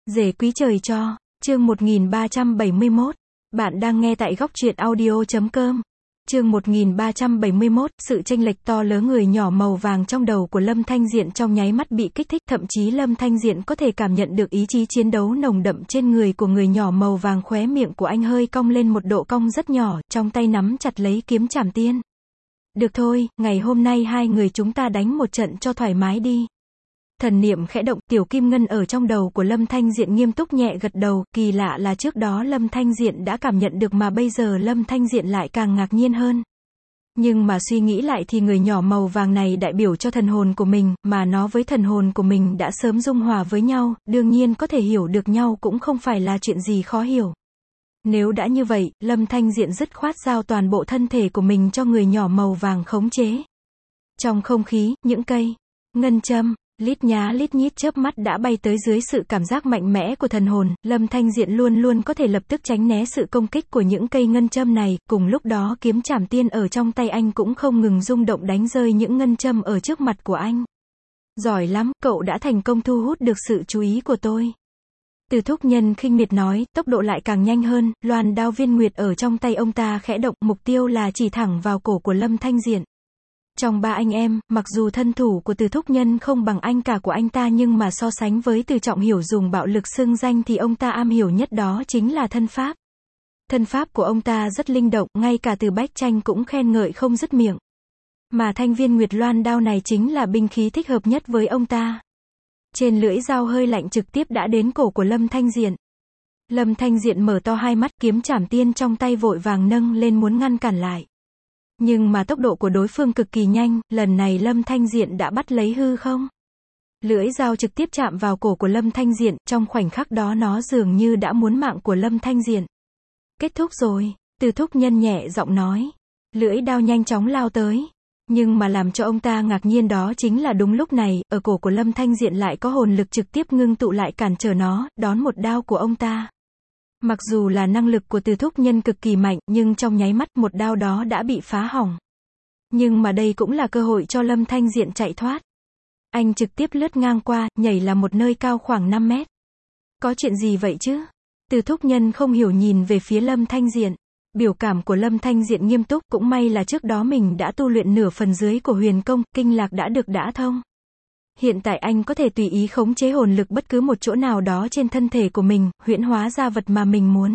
Rể quý trời cho, chương 1371. Bạn đang nghe tại góc truyện audio.com. Chương 1371, sự chênh lệch to lớn người nhỏ màu vàng trong đầu của Lâm Thanh Diện trong nháy mắt bị kích thích, thậm chí Lâm Thanh Diện có thể cảm nhận được ý chí chiến đấu nồng đậm trên người của người nhỏ màu vàng. Khóe miệng của anh hơi cong lên một độ cong rất nhỏ, trong tay nắm chặt lấy kiếm trảm tiên. Được thôi, ngày hôm nay hai người chúng ta đánh một trận cho thoải mái đi. Thần niệm khẽ động, tiểu kim ngân ở trong đầu của Lâm Thanh Diện nghiêm túc nhẹ gật đầu. Kỳ lạ là trước đó Lâm Thanh Diện đã cảm nhận được mà bây giờ Lâm Thanh Diện lại càng ngạc nhiên hơn. Nhưng mà suy nghĩ lại thì người nhỏ màu vàng này đại biểu cho thần hồn của mình, mà nó với thần hồn của mình đã sớm dung hòa với nhau, đương nhiên có thể hiểu được nhau cũng không phải là chuyện gì khó hiểu. Nếu đã như vậy, Lâm Thanh Diện dứt khoát giao toàn bộ thân thể của mình cho người nhỏ màu vàng khống chế. Trong không khí, những cây ngân châm lít nhá lít nhít chớp mắt đã bay tới. Dưới sự cảm giác mạnh mẽ của thần hồn, Lâm Thanh Diện luôn luôn có thể lập tức tránh né sự công kích của những cây ngân châm này. Cùng lúc đó kiếm trảm tiên ở trong tay anh cũng không ngừng rung động đánh rơi những ngân châm ở trước mặt của anh. Giỏi lắm, cậu đã thành công thu hút được sự chú ý của tôi. Từ Thúc Nhân khinh miệt nói, tốc độ lại càng nhanh hơn. Loan đao viên nguyệt ở trong tay ông ta khẽ động, mục tiêu là chỉ thẳng vào cổ của Lâm Thanh Diện. Trong ba anh em, mặc dù thân thủ của Từ Thúc Nhân không bằng anh cả của anh ta, nhưng mà so sánh với Từ Trọng Hiểu dùng bạo lực xưng danh thì ông ta am hiểu nhất đó chính là thân pháp. Thân pháp của ông ta rất linh động, ngay cả Từ Bách Tranh cũng khen ngợi không dứt miệng. Mà thanh viên nguyệt loan đao này chính là binh khí thích hợp nhất với ông ta. Trên lưỡi dao hơi lạnh trực tiếp đã đến cổ của Lâm Thanh Diện. Lâm Thanh Diện mở to hai mắt, kiếm trảm tiên trong tay vội vàng nâng lên muốn ngăn cản lại. Nhưng mà tốc độ của đối phương cực kỳ nhanh, lần này Lâm Thanh Diện đã bắt lấy hư không. Lưỡi dao trực tiếp chạm vào cổ của Lâm Thanh Diện, trong khoảnh khắc đó nó dường như đã muốn mạng của Lâm Thanh Diện. Kết thúc rồi, Từ Thúc Nhân nhẹ giọng nói. Lưỡi đao nhanh chóng lao tới. Nhưng mà làm cho ông ta ngạc nhiên đó chính là đúng lúc này, ở cổ của Lâm Thanh Diện lại có hồn lực trực tiếp ngưng tụ lại cản trở nó, đón một đao của ông ta. Mặc dù là năng lực của Từ Thúc Nhân cực kỳ mạnh, nhưng trong nháy mắt một đao đó đã bị phá hỏng. Nhưng mà đây cũng là cơ hội cho Lâm Thanh Diện chạy thoát. Anh trực tiếp lướt ngang qua, nhảy là một nơi cao khoảng 5 mét. Có chuyện gì vậy chứ? Từ Thúc Nhân không hiểu nhìn về phía Lâm Thanh Diện. Biểu cảm của Lâm Thanh Diện nghiêm túc, cũng may là trước đó mình đã tu luyện nửa phần dưới của huyền công, kinh lạc đã được đả thông. Hiện tại anh có thể tùy ý khống chế hồn lực bất cứ một chỗ nào đó trên thân thể của mình, huyễn hóa ra vật mà mình muốn.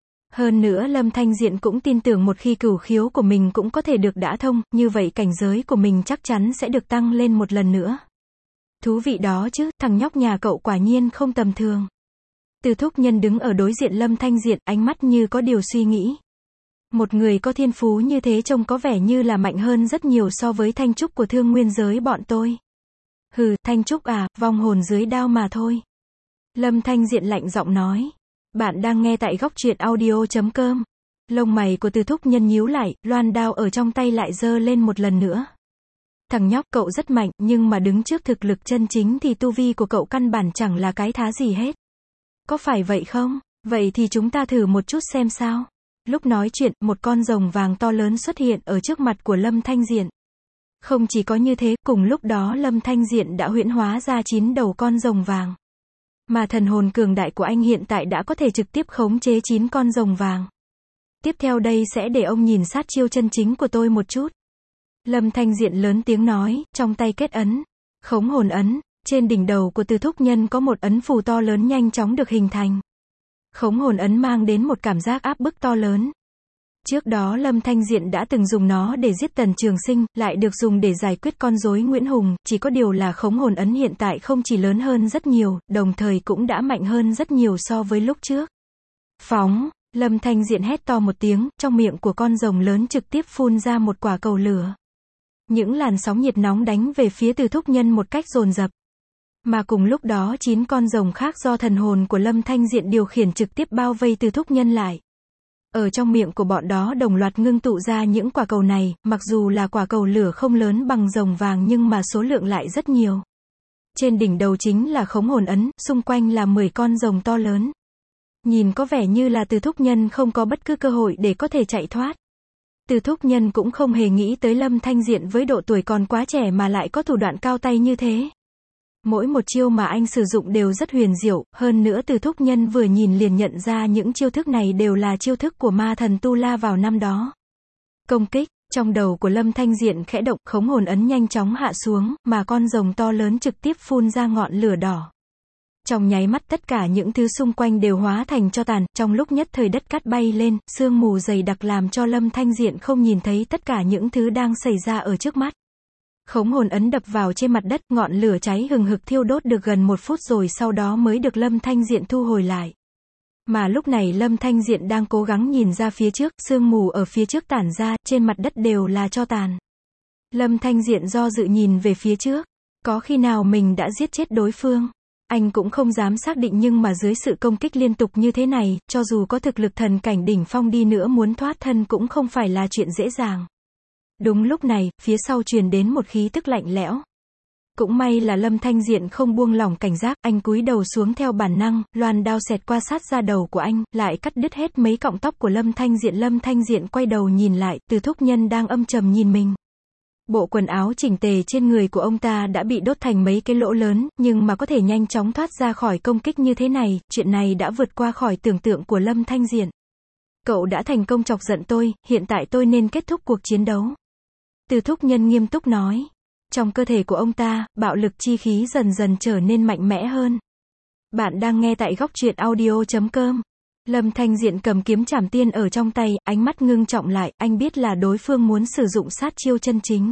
Hơn nữa Lâm Thanh Diện cũng tin tưởng một khi cửu khiếu của mình cũng có thể được đả thông, như vậy cảnh giới của mình chắc chắn sẽ được tăng lên một lần nữa. Thú vị đó chứ, thằng nhóc nhà cậu quả nhiên không tầm thường. Từ Thúc Nhân đứng ở đối diện Lâm Thanh Diện, ánh mắt như có điều suy nghĩ. Một người có thiên phú như thế trông có vẻ như là mạnh hơn rất nhiều so với Thanh Trúc của Thương Nguyên giới bọn tôi. Hừ, Thanh Trúc à, vong hồn dưới đao mà thôi. Lâm Thanh Diện lạnh giọng nói. Bạn đang nghe tại góc truyện audio.com. Lông mày của Từ Thúc Nhân nhíu lại, loan đao ở trong tay lại giơ lên một lần nữa. Thằng nhóc, cậu rất mạnh, nhưng mà đứng trước thực lực chân chính thì tu vi của cậu căn bản chẳng là cái thá gì hết. Có phải vậy không? Vậy thì chúng ta thử một chút xem sao. Lúc nói chuyện, một con rồng vàng to lớn xuất hiện ở trước mặt của Lâm Thanh Diện. Không chỉ có như thế, cùng lúc đó Lâm Thanh Diện đã huyễn hóa ra 9 đầu con rồng vàng. Mà thần hồn cường đại của anh hiện tại đã có thể trực tiếp khống chế 9 con rồng vàng. Tiếp theo đây sẽ để ông nhìn sát chiêu chân chính của tôi một chút. Lâm Thanh Diện lớn tiếng nói, trong tay kết ấn. Khống hồn ấn. Trên đỉnh đầu của Từ Thúc Nhân có một ấn phù to lớn nhanh chóng được hình thành. Khống hồn ấn mang đến một cảm giác áp bức to lớn. Trước đó Lâm Thanh Diện đã từng dùng nó để giết Tần Trường Sinh, lại được dùng để giải quyết con rối Nguyễn Hùng, chỉ có điều là khống hồn ấn hiện tại không chỉ lớn hơn rất nhiều, đồng thời cũng đã mạnh hơn rất nhiều so với lúc trước. Phóng, Lâm Thanh Diện hét to một tiếng, trong miệng của con rồng lớn trực tiếp phun ra một quả cầu lửa. Những làn sóng nhiệt nóng đánh về phía Từ Thúc Nhân một cách dồn dập. Mà cùng lúc đó 9 con rồng khác do thần hồn của Lâm Thanh Diện điều khiển trực tiếp bao vây Từ Thúc Nhân lại. Ở trong miệng của bọn đó đồng loạt ngưng tụ ra những quả cầu này, mặc dù là quả cầu lửa không lớn bằng rồng vàng nhưng mà số lượng lại rất nhiều. Trên đỉnh đầu chính là khống hồn ấn, xung quanh là 10 con rồng to lớn. Nhìn có vẻ như là Từ Thúc Nhân không có bất cứ cơ hội để có thể chạy thoát. Từ Thúc Nhân cũng không hề nghĩ tới Lâm Thanh Diện với độ tuổi còn quá trẻ mà lại có thủ đoạn cao tay như thế. Mỗi một chiêu mà anh sử dụng đều rất huyền diệu, hơn nữa Từ Thúc Nhân vừa nhìn liền nhận ra những chiêu thức này đều là chiêu thức của ma thần Tu La vào năm đó. Công kích, trong đầu của Lâm Thanh Diện khẽ động, khống hồn ấn nhanh chóng hạ xuống, mà con rồng to lớn trực tiếp phun ra ngọn lửa đỏ. Trong nháy mắt tất cả những thứ xung quanh đều hóa thành tro tàn, trong lúc nhất thời đất cát bay lên, sương mù dày đặc làm cho Lâm Thanh Diện không nhìn thấy tất cả những thứ đang xảy ra ở trước mắt. Khống hồn ấn đập vào trên mặt đất, ngọn lửa cháy hừng hực thiêu đốt được gần 1 phút rồi sau đó mới được Lâm Thanh Diện thu hồi lại. Mà lúc này Lâm Thanh Diện đang cố gắng nhìn ra phía trước, sương mù ở phía trước tản ra, trên mặt đất đều là tro tàn. Lâm Thanh Diện do dự nhìn về phía trước, có khi nào mình đã giết chết đối phương? Anh cũng không dám xác định nhưng mà dưới sự công kích liên tục như thế này, cho dù có thực lực thần cảnh đỉnh phong đi nữa muốn thoát thân cũng không phải là chuyện dễ dàng. Đúng lúc này, phía sau truyền đến một khí tức lạnh lẽo. Cũng may là Lâm Thanh Diện không buông lỏng cảnh giác, anh cúi đầu xuống theo bản năng, loan đao xẹt qua sát da đầu của anh, lại cắt đứt hết mấy cọng tóc của Lâm Thanh Diện. Lâm Thanh Diện quay đầu nhìn lại, Từ Thúc Nhân đang âm trầm nhìn mình. Bộ quần áo chỉnh tề trên người của ông ta đã bị đốt thành mấy cái lỗ lớn, nhưng mà có thể nhanh chóng thoát ra khỏi công kích như thế này, chuyện này đã vượt qua khỏi tưởng tượng của Lâm Thanh Diện. Cậu đã thành công chọc giận tôi, hiện tại tôi nên kết thúc cuộc chiến đấu. Từ Thúc Nhân nghiêm túc nói. Trong cơ thể của ông ta, bạo lực chi khí dần dần trở nên mạnh mẽ hơn. Bạn đang nghe tại góc truyện audio.com. Lâm Thanh Diện cầm kiếm trảm tiên ở trong tay, ánh mắt ngưng trọng lại, anh biết là đối phương muốn sử dụng sát chiêu chân chính.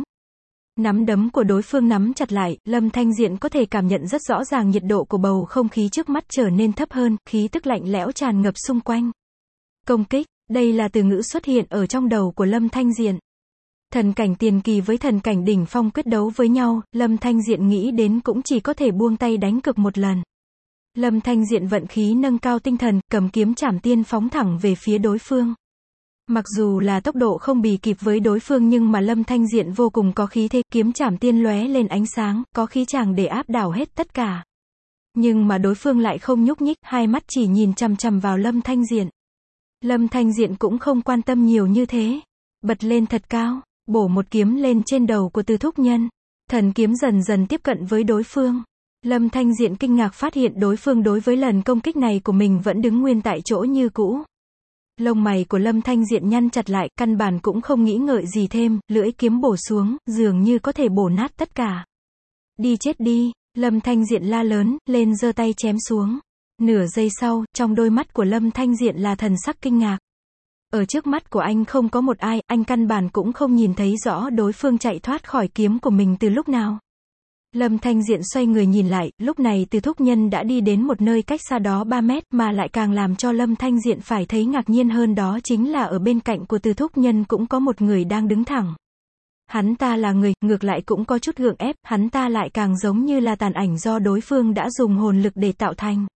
Nắm đấm của đối phương nắm chặt lại, Lâm Thanh Diện có thể cảm nhận rất rõ ràng nhiệt độ của bầu không khí trước mắt trở nên thấp hơn, khí tức lạnh lẽo tràn ngập xung quanh. Công kích, đây là từ ngữ xuất hiện ở trong đầu của Lâm Thanh Diện. Thần cảnh tiền kỳ với thần cảnh đỉnh phong quyết đấu với nhau, Lâm Thanh Diện nghĩ đến cũng chỉ có thể buông tay đánh cược một lần. Lâm Thanh Diện vận khí nâng cao tinh thần, cầm kiếm trảm tiên phóng thẳng về phía đối phương. Mặc dù là tốc độ không bì kịp với đối phương nhưng mà Lâm Thanh Diện vô cùng có khí thế, kiếm trảm tiên lóe lên ánh sáng, có khí chàng để áp đảo hết tất cả. Nhưng mà đối phương lại không nhúc nhích, hai mắt chỉ nhìn chằm chằm vào Lâm Thanh Diện. Lâm Thanh Diện cũng không quan tâm nhiều như thế. Bật lên thật cao, bổ một kiếm lên trên đầu của Từ Thúc Nhân. Thần kiếm dần dần tiếp cận với đối phương. Lâm Thanh Diện kinh ngạc phát hiện đối phương đối với lần công kích này của mình vẫn đứng nguyên tại chỗ như cũ. Lông mày của Lâm Thanh Diện nhăn chặt lại, căn bản cũng không nghĩ ngợi gì thêm, lưỡi kiếm bổ xuống, dường như có thể bổ nát tất cả. Đi chết đi, Lâm Thanh Diện la lớn, lên giơ tay chém xuống. Nửa giây sau, trong đôi mắt của Lâm Thanh Diện là thần sắc kinh ngạc. Ở trước mắt của anh không có một ai, anh căn bản cũng không nhìn thấy rõ đối phương chạy thoát khỏi kiếm của mình từ lúc nào. Lâm Thanh Diện xoay người nhìn lại, lúc này Từ Thúc Nhân đã đi đến một nơi cách xa đó 3 mét, mà lại càng làm cho Lâm Thanh Diện phải thấy ngạc nhiên hơn đó chính là ở bên cạnh của Từ Thúc Nhân cũng có một người đang đứng thẳng. Hắn ta là người, ngược lại cũng có chút gượng ép, hắn ta lại càng giống như là tàn ảnh do đối phương đã dùng hồn lực để tạo thành.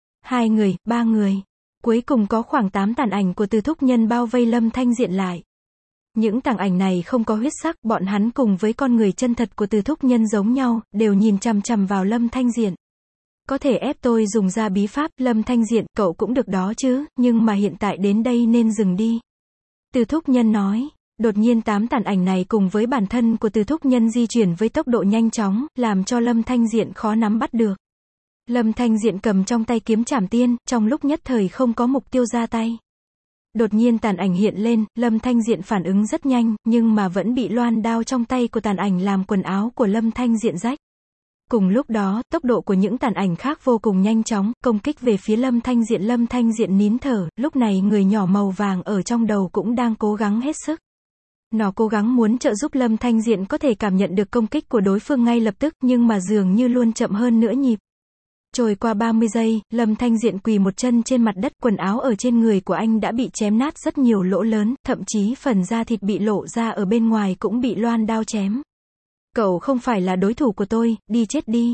2 người, 3 người. Cuối cùng có khoảng 8 tàn ảnh của Từ Thúc Nhân bao vây Lâm Thanh Diện lại. Những tàn ảnh này không có huyết sắc, bọn hắn cùng với con người chân thật của Từ Thúc Nhân giống nhau, đều nhìn chằm chằm vào Lâm Thanh Diện. Có thể ép tôi dùng ra bí pháp, Lâm Thanh Diện, cậu cũng được đó chứ, nhưng mà hiện tại đến đây nên dừng đi. Từ Thúc Nhân nói. Đột nhiên 8 tàn ảnh này cùng với bản thân của Từ Thúc Nhân di chuyển với tốc độ nhanh chóng, làm cho Lâm Thanh Diện khó nắm bắt được. Lâm Thanh Diện cầm trong tay kiếm trảm tiên, trong lúc nhất thời không có mục tiêu ra tay. Đột nhiên tàn ảnh hiện lên, Lâm Thanh Diện phản ứng rất nhanh, nhưng mà vẫn bị loan đao trong tay của tàn ảnh làm quần áo của Lâm Thanh Diện rách. Cùng lúc đó, tốc độ của những tàn ảnh khác vô cùng nhanh chóng, công kích về phía Lâm Thanh Diện. Lâm Thanh Diện nín thở, lúc này người nhỏ màu vàng ở trong đầu cũng đang cố gắng hết sức. Nó cố gắng muốn trợ giúp Lâm Thanh Diện có thể cảm nhận được công kích của đối phương ngay lập tức, nhưng mà dường như luôn chậm hơn nửa nhịp. Trôi qua 30 giây, Lâm Thanh Diện quỳ một chân trên mặt đất, quần áo ở trên người của anh đã bị chém nát rất nhiều lỗ lớn, thậm chí phần da thịt bị lộ ra ở bên ngoài cũng bị loan đao chém. Cậu không phải là đối thủ của tôi, đi chết đi.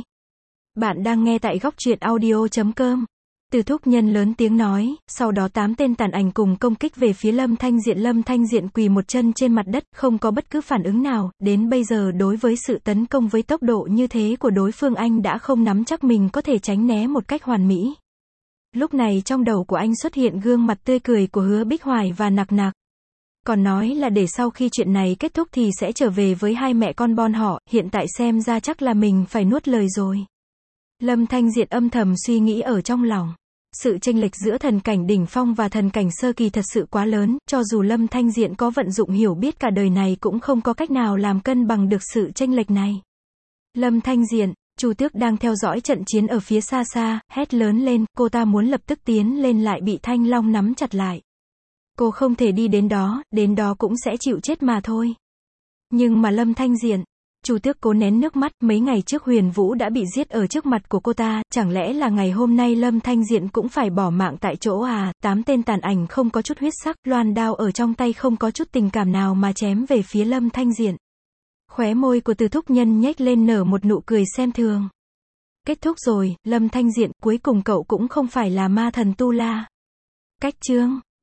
Bạn đang nghe tại góc truyện audio.com. Từ Thúc Nhân lớn tiếng nói, sau đó 8 tên tàn ảnh cùng công kích về phía Lâm Thanh Diện. Lâm Thanh Diện quỳ một chân trên mặt đất, không có bất cứ phản ứng nào, đến bây giờ đối với sự tấn công với tốc độ như thế của đối phương anh đã không nắm chắc mình có thể tránh né một cách hoàn mỹ. Lúc này trong đầu của anh xuất hiện gương mặt tươi cười của Hứa Bích Hoài và Nặc Nặc. Còn nói là để sau khi chuyện này kết thúc thì sẽ trở về với hai mẹ con bọn họ, hiện tại xem ra chắc là mình phải nuốt lời rồi. Lâm Thanh Diện âm thầm suy nghĩ ở trong lòng. Sự chênh lệch giữa thần cảnh đỉnh phong và thần cảnh sơ kỳ thật sự quá lớn, cho dù Lâm Thanh Diện có vận dụng hiểu biết cả đời này cũng không có cách nào làm cân bằng được sự chênh lệch này. Lâm Thanh Diện, Chu Tước đang theo dõi trận chiến ở phía xa xa, hét lớn lên, cô ta muốn lập tức tiến lên lại bị Thanh Long nắm chặt lại. Cô không thể đi đến đó cũng sẽ chịu chết mà thôi. Nhưng mà Lâm Thanh Diện, Chu Tước cố nén nước mắt, mấy ngày trước Huyền Vũ đã bị giết ở trước mặt của cô ta, chẳng lẽ là ngày hôm nay Lâm Thanh Diện cũng phải bỏ mạng tại chỗ à? 8 tên tàn ảnh không có chút huyết sắc, loan đao ở trong tay không có chút tình cảm nào mà chém về phía Lâm Thanh Diện. Khóe môi của Từ Thúc Nhân nhếch lên nở một nụ cười xem thường. Kết thúc rồi, Lâm Thanh Diện, cuối cùng cậu cũng không phải là ma thần Tu La. Cách chương